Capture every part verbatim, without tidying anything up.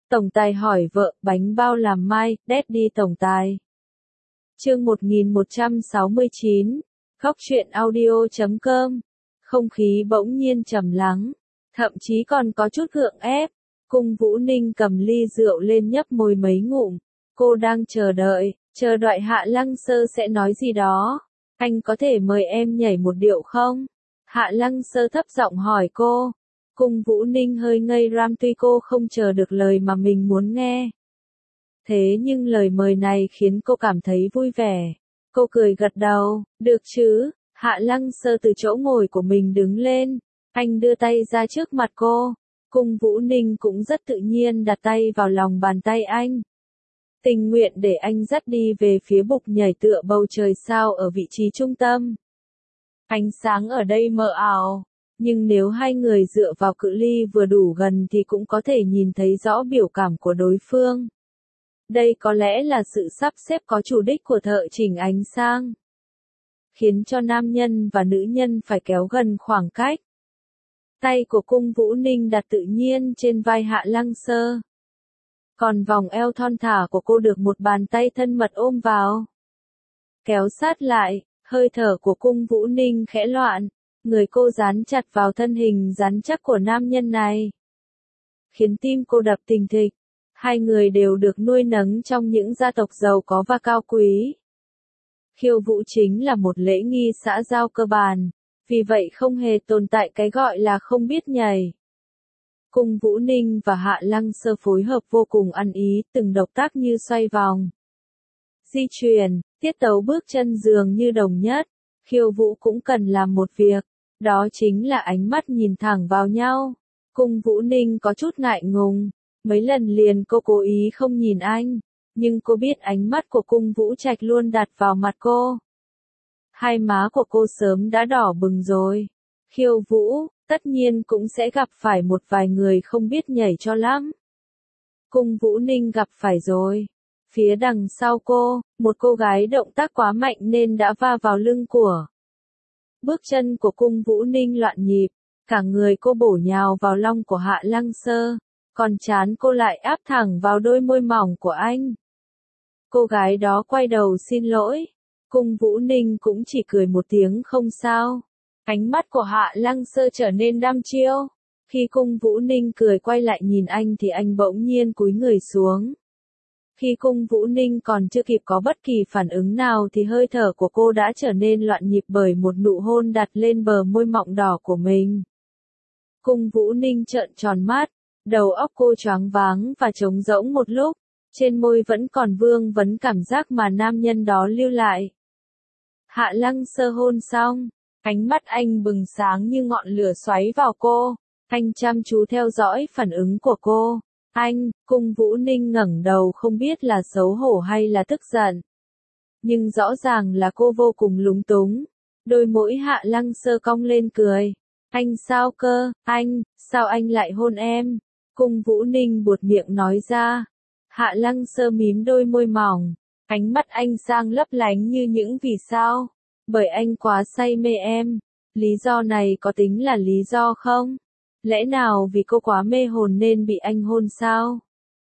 Tổng tài hỏi vợ, bánh bao làm mai, Daddy tổng tài. Chương một nghìn một trăm sáu mươi chín, Khóc chuyện audio chấm com. Không khí bỗng nhiên trầm lắng, thậm chí còn có chút gượng ép. Cung Vũ Ninh cầm ly rượu lên nhấp môi mấy ngụm. Cô đang chờ đợi, chờ đợi Hạ Lăng Sơ sẽ nói gì đó. Anh có thể mời em nhảy một điệu không? Hạ Lăng Sơ thấp giọng hỏi cô. Cung Vũ Ninh hơi ngây ram tuy cô không chờ được lời mà mình muốn nghe. Thế nhưng lời mời này khiến cô cảm thấy vui vẻ. Cô cười gật đầu, được chứ? Hạ Lăng Sơ từ chỗ ngồi của mình đứng lên. Anh đưa tay ra trước mặt cô. Cung Vũ Ninh cũng rất tự nhiên đặt tay vào lòng bàn tay anh. Tình nguyện để anh dắt đi về phía bục nhảy tựa bầu trời sao ở vị trí trung tâm. Ánh sáng ở đây mờ ảo, nhưng nếu hai người dựa vào cự ly vừa đủ gần thì cũng có thể nhìn thấy rõ biểu cảm của đối phương. Đây có lẽ là sự sắp xếp có chủ đích của thợ chỉnh ánh sáng, khiến cho nam nhân và nữ nhân phải kéo gần khoảng cách. Tay của Cung Vũ Ninh đặt tự nhiên trên vai Hạ Lăng Sơ. Còn vòng eo thon thả của cô được một bàn tay thân mật ôm vào. Kéo sát lại, hơi thở của Cung Vũ Ninh khẽ loạn, người cô dán chặt vào thân hình rắn chắc của nam nhân này, khiến tim cô đập thình thịch. Hai người đều được nuôi nấng trong những gia tộc giàu có và cao quý. Khiêu vũ chính là một lễ nghi xã giao cơ bản, vì vậy không hề tồn tại cái gọi là không biết nhảy. Cung Vũ Ninh và Hạ Lăng Sơ phối hợp vô cùng ăn ý, từng động tác như xoay vòng, di chuyển, tiết tấu bước chân dường như đồng nhất. Khiêu vũ cũng cần làm một việc, đó chính là ánh mắt nhìn thẳng vào nhau. Cung Vũ Ninh có chút ngại ngùng, mấy lần liền cô cố ý không nhìn anh, nhưng cô biết ánh mắt của Cung Vũ Trạch luôn đặt vào mặt cô. Hai má của cô sớm đã đỏ bừng rồi. Khiêu vũ, tất nhiên cũng sẽ gặp phải một vài người không biết nhảy cho lắm. Cung Vũ Ninh gặp phải rồi. Phía đằng sau cô, một cô gái động tác quá mạnh nên đã va vào lưng của. Bước chân của Cung Vũ Ninh loạn nhịp, cả người cô bổ nhào vào lòng của Hạ Lăng Sơ, còn trán cô lại áp thẳng vào đôi môi mỏng của anh. Cô gái đó quay đầu xin lỗi. Cung Vũ Ninh cũng chỉ cười một tiếng không sao. Ánh mắt của Hạ Lăng Sơ trở nên đăm chiêu. Khi Cung Vũ Ninh cười quay lại nhìn anh thì anh bỗng nhiên cúi người xuống. Khi Cung Vũ Ninh còn chưa kịp có bất kỳ phản ứng nào thì hơi thở của cô đã trở nên loạn nhịp bởi một nụ hôn đặt lên bờ môi mọng đỏ của mình. Cung Vũ Ninh trợn tròn mắt, đầu óc cô choáng váng và trống rỗng một lúc, trên môi vẫn còn vương vấn cảm giác mà nam nhân đó lưu lại. Hạ Lăng Sơ hôn xong, ánh mắt anh bừng sáng như ngọn lửa xoáy vào cô, anh chăm chú theo dõi phản ứng của cô. Anh, Cung Vũ Ninh ngẩng đầu không biết là xấu hổ hay là tức giận. Nhưng rõ ràng là cô vô cùng lúng túng. Đôi mũi Hạ Lăng Sơ cong lên cười. Anh sao cơ, anh, sao anh lại hôn em? Cung Vũ Ninh buột miệng nói ra. Hạ Lăng Sơ mím đôi môi mỏng. Ánh mắt anh sang lấp lánh như những vì sao. Bởi anh quá say mê em. Lý do này có tính là lý do không? Lẽ nào vì cô quá mê hồn nên bị anh hôn sao?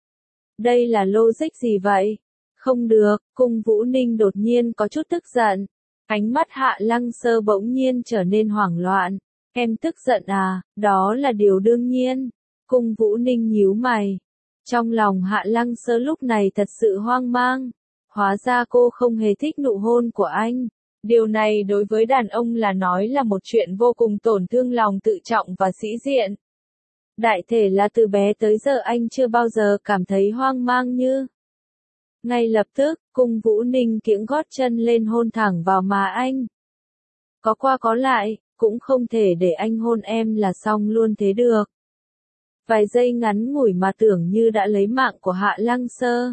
Đây là logic gì vậy? Không được, Cung Vũ Ninh đột nhiên có chút tức giận. Ánh mắt Hạ Lăng Sơ bỗng nhiên trở nên hoảng loạn. Em tức giận à, đó là điều đương nhiên. Cung Vũ Ninh nhíu mày. Trong lòng Hạ Lăng Sơ lúc này thật sự hoang mang. Hóa ra cô không hề thích nụ hôn của anh. Điều này đối với đàn ông là nói là một chuyện vô cùng tổn thương lòng tự trọng và sĩ diện. Đại thể là từ bé tới giờ anh chưa bao giờ cảm thấy hoang mang như. Ngay lập tức, Cung Vũ Ninh kiễng gót chân lên hôn thẳng vào má anh. Có qua có lại, cũng không thể để anh hôn em là xong luôn thế được. Vài giây ngắn ngủi mà tưởng như đã lấy mạng của Hạ Lăng Sơ.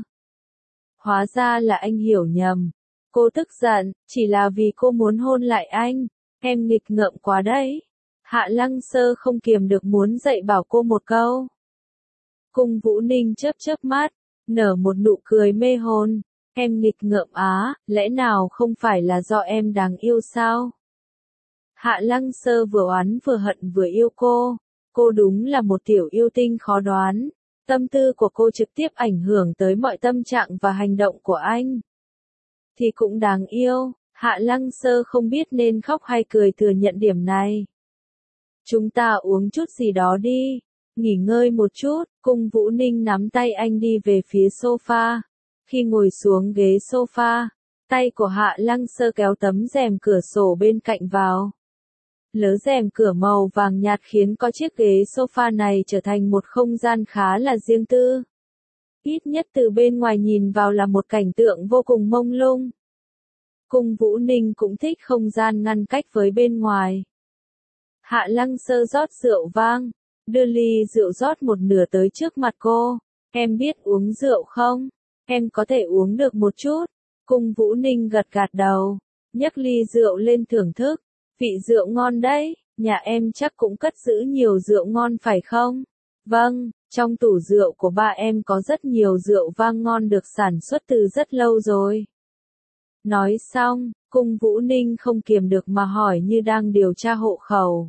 Hóa ra là anh hiểu nhầm. Cô tức giận, chỉ là vì cô muốn hôn lại anh. Em nghịch ngợm quá đấy. Hạ Lăng Sơ không kiềm được muốn dạy bảo cô một câu. Cung Vũ Ninh chớp chớp mắt, nở một nụ cười mê hồn. Em nghịch ngợm á, lẽ nào không phải là do em đáng yêu sao? Hạ Lăng Sơ vừa oán vừa hận vừa yêu cô. Cô đúng là một tiểu yêu tinh khó đoán. tâm tư của cô trực tiếp ảnh hưởng tới mọi tâm trạng và hành động của anh. Thì cũng đáng yêu, Hạ Lăng Sơ không biết nên khóc hay cười thừa nhận điểm này. Chúng ta uống chút gì đó đi, nghỉ ngơi một chút, Cung Vũ Ninh nắm tay anh đi về phía sofa. Khi ngồi xuống ghế sofa, tay của Hạ Lăng Sơ kéo tấm rèm cửa sổ bên cạnh vào. Lớ rèm cửa màu vàng nhạt khiến có chiếc ghế sofa này trở thành một không gian khá là riêng tư. Ít nhất từ bên ngoài nhìn vào là một cảnh tượng vô cùng mông lung. Cung Vũ Ninh cũng thích không gian ngăn cách với bên ngoài. Hạ Lăng Sơ rót rượu vang, đưa ly rượu rót một nửa tới trước mặt cô. Em biết uống rượu không? Em có thể uống được một chút. Cung Vũ Ninh gật gật đầu, nhấc ly rượu lên thưởng thức. Vị rượu ngon đấy, nhà em chắc cũng cất giữ nhiều rượu ngon phải không? Vâng, trong tủ rượu của ba em có rất nhiều rượu vang ngon được sản xuất từ rất lâu rồi. Nói xong, Cung Vũ Ninh không kiềm được mà hỏi như đang điều tra hộ khẩu.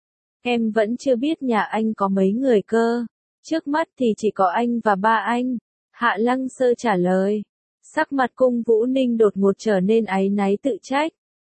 Em vẫn chưa biết nhà anh có mấy người cơ. Trước mắt thì chỉ có anh và ba anh. Hạ Lăng Sơ trả lời. Sắc mặt Cung Vũ Ninh đột ngột trở nên áy náy tự trách.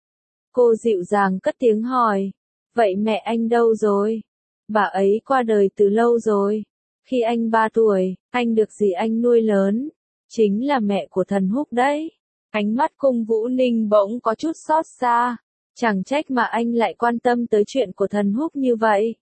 Cô dịu dàng cất tiếng hỏi. Vậy mẹ anh đâu rồi? Bà ấy qua đời từ lâu rồi. Khi anh ba tuổi, anh được dì anh nuôi lớn. Chính là mẹ của Thần Húc đấy. Ánh mắt Cung Vũ Ninh bỗng có chút xót xa. Chẳng trách mà anh lại quan tâm tới chuyện của Thần Húc như vậy.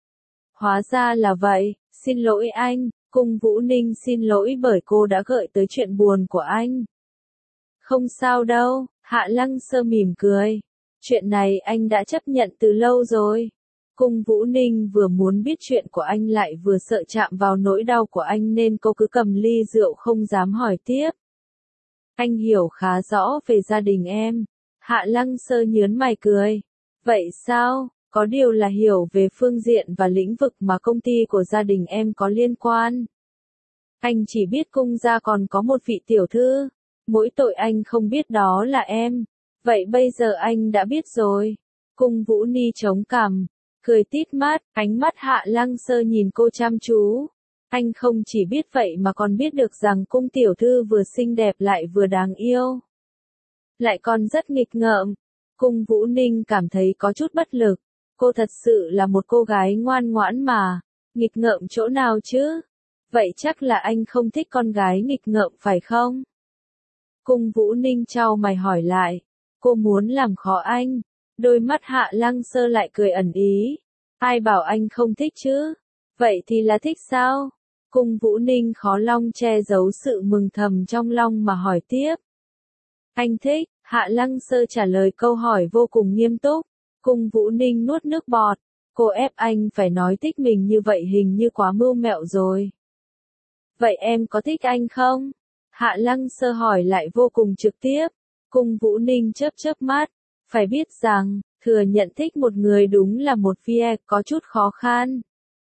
Hóa ra là vậy, xin lỗi anh. Cung Vũ Ninh xin lỗi bởi cô đã gợi tới chuyện buồn của anh. Không sao đâu, Hạ Lăng Sơ mỉm cười. Chuyện này anh đã chấp nhận từ lâu rồi. Cung Vũ Ninh vừa muốn biết chuyện của anh lại vừa sợ chạm vào nỗi đau của anh nên cô cứ cầm ly rượu không dám hỏi tiếp. Anh hiểu khá rõ về gia đình em. Hạ Lăng Sơ nhớn mày cười. Vậy sao? Có điều là hiểu về phương diện và lĩnh vực mà công ty của gia đình em có liên quan. Anh chỉ biết cung gia còn có một vị tiểu thư. Mỗi tội anh không biết đó là em. Vậy bây giờ anh đã biết rồi. Cung Vũ Ni chống cằm, cười tít mắt, ánh mắt Hạ Lăng Sơ nhìn cô chăm chú. Anh không chỉ biết vậy mà còn biết được rằng cung tiểu thư vừa xinh đẹp lại vừa đáng yêu. Lại còn rất nghịch ngợm. Cung Vũ Ninh cảm thấy có chút bất lực. Cô thật sự là một cô gái ngoan ngoãn mà. Nghịch ngợm chỗ nào chứ? Vậy chắc là anh không thích con gái nghịch ngợm phải không? Cung Vũ Ninh chau mày hỏi lại. Cô muốn làm khó anh. Đôi mắt Hạ Lăng Sơ lại cười ẩn ý. Ai bảo anh không thích chứ? Vậy thì là thích sao? Cung Vũ Ninh khó lòng che giấu sự mừng thầm trong lòng mà hỏi tiếp. Anh thích, Hạ Lăng Sơ trả lời câu hỏi vô cùng nghiêm túc. Cung Vũ Ninh nuốt nước bọt. Cô ép anh phải nói thích mình như vậy hình như quá mưu mẹo rồi. Vậy em có thích anh không? Hạ Lăng Sơ hỏi lại vô cùng trực tiếp. Cung Vũ Ninh chớp chớp mắt. Phải biết rằng, thừa nhận thích một người đúng là một việc có chút khó khăn.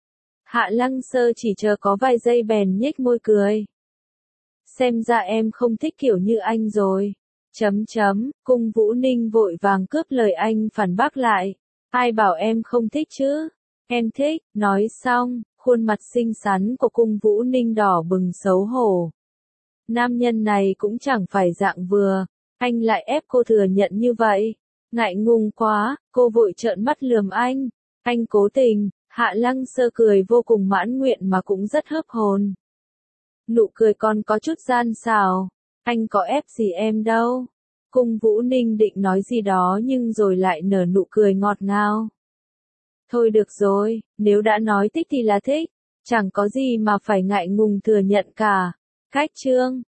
Hạ Lăng Sơ chỉ chờ có vài giây bèn nhếch môi cười. Xem ra em không thích kiểu như anh rồi. Chấm chấm, Cung Vũ Ninh vội vàng cướp lời anh phản bác lại. Ai bảo em không thích chứ? Em thích, nói xong, khuôn mặt xinh xắn của Cung Vũ Ninh đỏ bừng xấu hổ. Nam nhân này cũng chẳng phải dạng vừa, anh lại ép cô thừa nhận như vậy. Ngại ngùng quá, cô vội trợn mắt lườm anh. Anh cố tình, Hạ Lăng Sơ cười vô cùng mãn nguyện mà cũng rất hớp hồn. Nụ cười còn có chút gian xảo. Anh có ép gì em đâu. Cung Vũ Ninh định nói gì đó nhưng rồi lại nở nụ cười ngọt ngào. Thôi được rồi, nếu đã nói thích thì là thích. Chẳng có gì mà phải ngại ngùng thừa nhận cả. Cách chương